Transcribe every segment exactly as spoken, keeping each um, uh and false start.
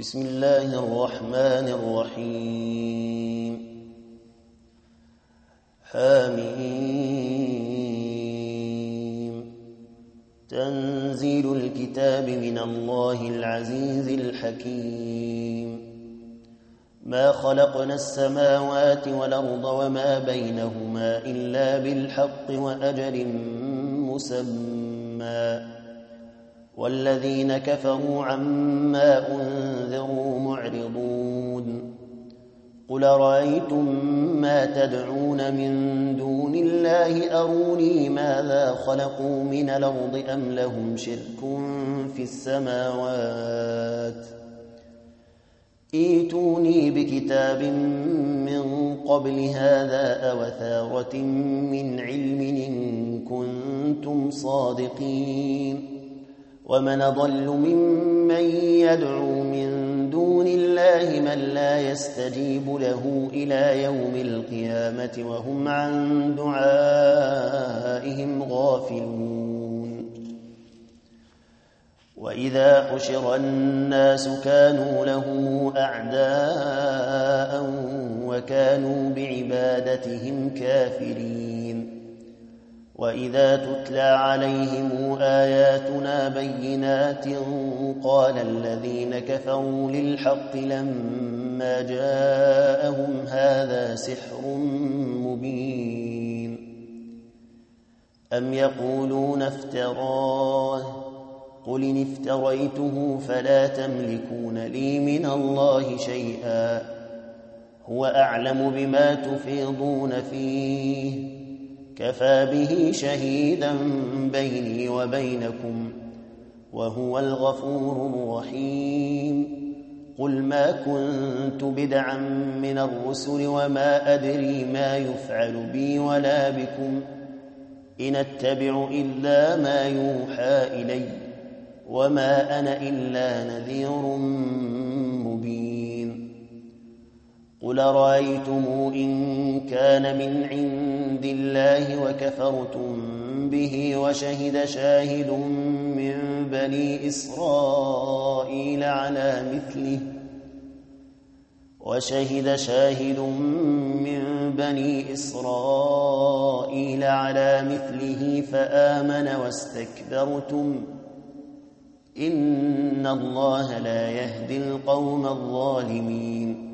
بسم الله الرحمن الرحيم حميم تنزيل الكتاب من الله العزيز الحكيم ما خلقنا السماوات والأرض وما بينهما إلا بالحق وأجل مسمى والذين كفروا عما أنذروا معرضون قل رأيتم ما تدعون من دون الله أروني ماذا خلقوا من الأرض أم لهم شرك في السماوات ائتوني بكتاب من قبل هذا أو أثارة من علم إن كنتم صادقين ومن ضل ممن يدعو من دون الله من لا يستجيب له إلى يوم القيامة وهم عن دعائهم غافلون وإذا حشر الناس كانوا لهم أعداء وكانوا بعبادتهم كافرين وإذا تتلى عليهم آياتنا بينات قال الذين كفروا للحق لما جاءهم هذا سحر مبين أم يقولون افتراه قل إن افتريته فلا تملكون لي من الله شيئا هو أعلم بما تفيضون فيه كفى به شهيدا بيني وبينكم وهو الغفور الرحيم قل ما كنت بدعا من الرسل وما أدري ما يفعل بي ولا بكم إن أتبع إلا ما يوحى إلي وما أنا إلا نذير مبين قل رأيتم إن كان من عند الله وكفرتم به وشهد شاهد من بني إسرائيل على مثله وشهد شاهد من بني إسرائيل على مثله فآمن واستكبرتم إن الله لا يهدي القوم الظالمين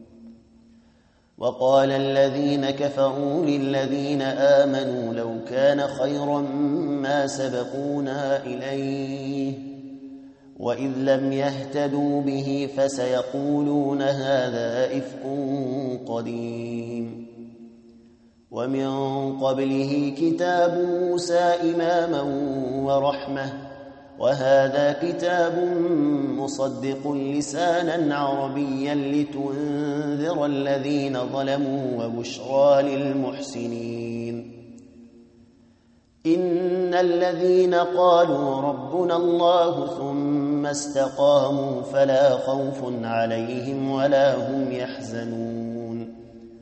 وقال الذين كفروا للذين آمنوا لو كان خيرا ما سبقونا إليه وإذ لم يهتدوا به فسيقولون هذا إفك قديم ومن قبله كتاب موسى إماما ورحمة وهذا كتاب مصدق لسانا عربيا لتنذر الذين ظلموا وبشرى للمحسنين إن الذين قالوا ربنا الله ثم استقاموا فلا خوف عليهم ولا هم يحزنون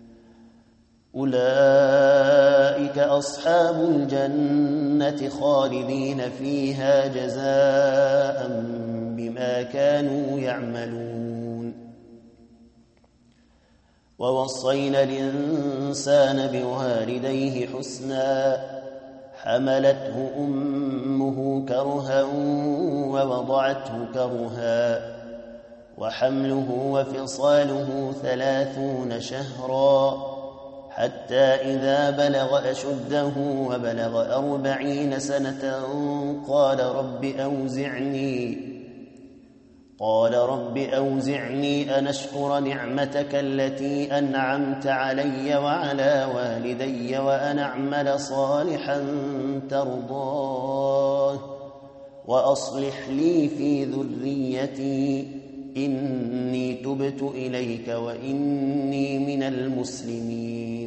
أولئك أصحاب الجنة خالدين فيها جزاء بما كانوا يعملون ووصينا الإنسان بوالديه حسنا حملته أمه كرها ووضعته كرها وحمله وفصاله ثلاثون شهرا حتى إذا بلغ أشده وبلغ أربعين سنة قال رب أوزعني قال رب أوزعني أن أشكر نعمتك التي أنعمت علي وعلى والدي وأن أعمل صالحا ترضاه وأصلح لي في ذريتي إني تبت إليك وإني من المسلمين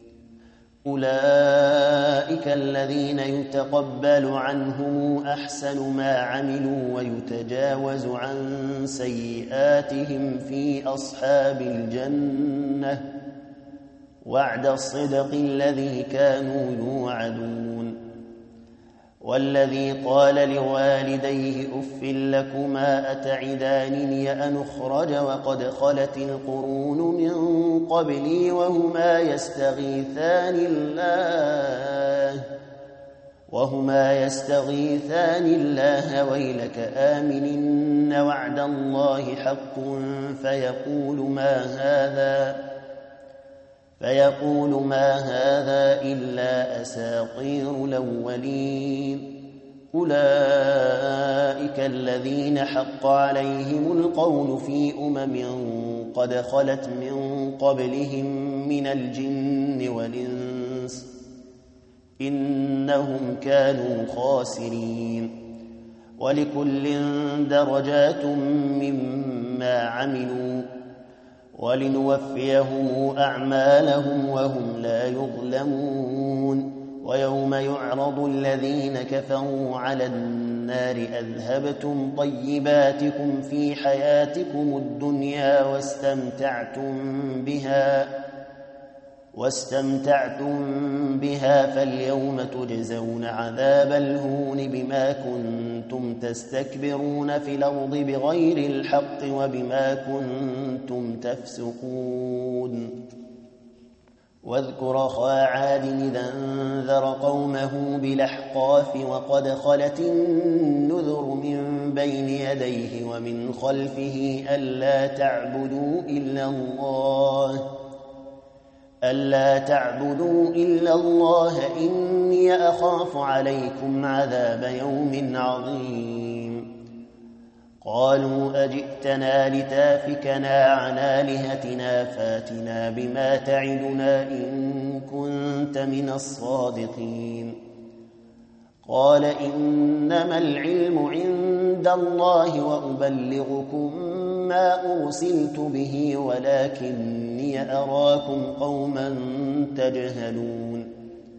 أولئك الذين يتقبل عنهم أحسن ما عملوا ويتجاوز عن سيئاتهم في أصحاب الجنة وعد الصدق الذي كانوا يوعدون والذي قال لوالديه أف لكما أتعدانني أن أخرج وقد خلت القرون من قبلي وهما يستغيثان الله وهما يستغيثان الله ويلك آمن إن وعد الله حق فيقول ما هذا فيقول ما هذا إلا أساطير الأولين أولئك الذين حق عليهم القول في أمم قد خلت من قبلهم من الجن والإنس إنهم كانوا خاسرين ولكل درجات مما عملوا ولنوفيهم أعمالهم وهم لا يظلمون ويوم يعرض الذين كفروا على النار أذهبتم طيباتكم في حياتكم الدنيا واستمتعتم بها واستمتعتم بها فاليوم تجزون عذاب الهون بما كنتم تستكبرون في الأرض بغير الحق وبما كنتم تفسقون واذكر أخا عاد إذا أنذر قومه بالأحقاف وقد خلت النذر من بين يديه ومن خلفه ألا تعبدوا إلا الله ألا تعبدوا إلا الله إني أخاف عليكم عذاب يوم عظيم قالوا أجئتنا لتافكنا عن آلهتنا فاتنا بما تعدنا إن كنت من الصادقين قال إنما العلم عند الله وأبلغكم ما أرسلت به ولكني أراكم قوما تجهلون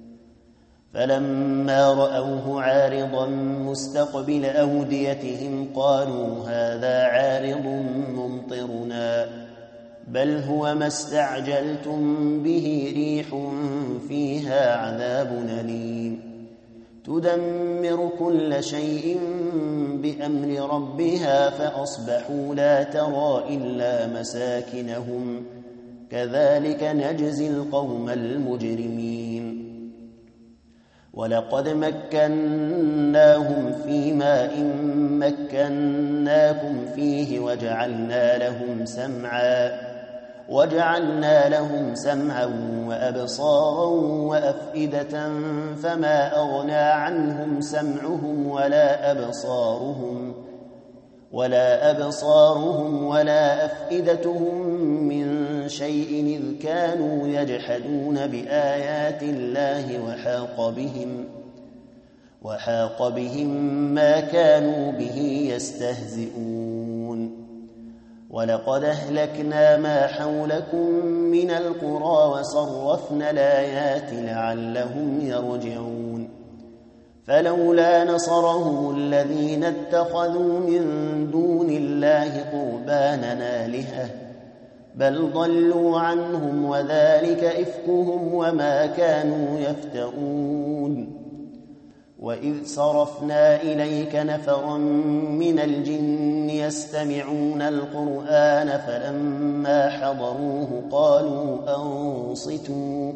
فلما رأوه عارضا مستقبل أوديتهم قالوا هذا عارض ممطرنا بل هو ما استعجلتم به ريح فيها عذاب أليم تدمر كل شيء بأمر ربها فأصبحوا لا ترى إلا مساكنهم كذلك نجزي القوم المجرمين ولقد مكناهم في ماء مكناكم فيه وجعلنا لهم سمعا وجعلنا لهم سمعا وأبصارا وأفئدة فما أغنى عنهم سمعهم ولا أبصارهم ولا أبصارهم ولا أفئدتهم من شيء إذ كانوا يجحدون بآيات الله وحاق بهم وحاق بهم ما كانوا به يستهزئون ولقد أهلكنا ما حولكم من القرى وصرفنا الآيات لعلهم يرجعون فلولا نصرهم الذين اتخذوا من دون الله قربانا آلهة بل ضلوا عنهم وذلك إفكهم وما كانوا يفترون وإذ صرفنا إليك نفرا من الجن يستمعون القرآن فلما حضروه قالوا أنصتوا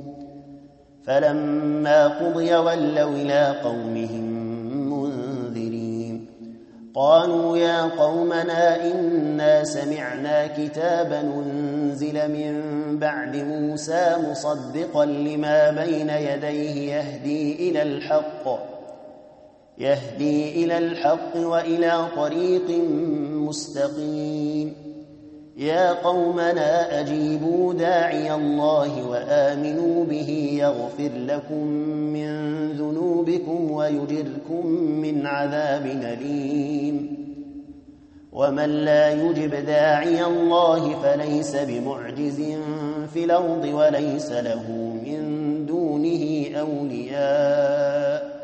فلما قضي ولوا إلى قومهم منذرين قالوا يا قومنا إنا سمعنا كتابا أنزل من بعد موسى مصدقا لما بين يديه يهدي إلى الحق يهدي إلى الحق وإلى طريق مستقيم يا قومنا أجيبوا داعي الله وآمنوا به يغفر لكم من ذنوبكم ويجركم من عذاب أليم ومن لا يجب داعي الله فليس بمعجز في الأرض وليس له من دونه أولياء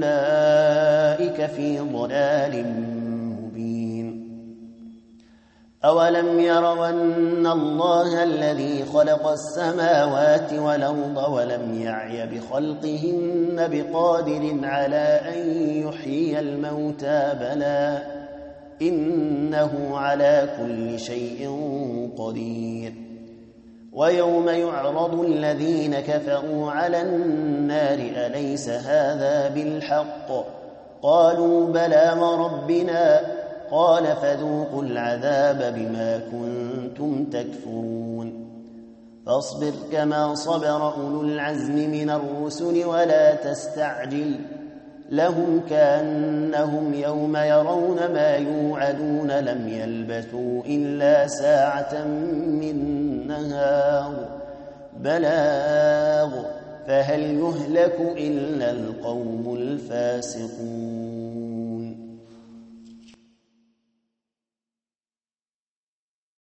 أولئك في ضلال مبين أولم يروا أن الله الذي خلق السماوات والأرض ولم يعي بخلقهن بقادر على أن يحيي الموتى بلى إنه على كل شيء قدير ويوم يعرض الذين كفروا على النار أليس هذا بالحق قالوا بلى وربنا قال فذوقوا العذاب بما كنتم تكفرون فاصبر كما صبر أولو العزم من الرسل ولا تستعجل لهم كأنهم يوم يرون ما يوعدون لم يلبثوا إلا ساعة من نهار بلاغ فهل يهلك إلا القوم الفاسقون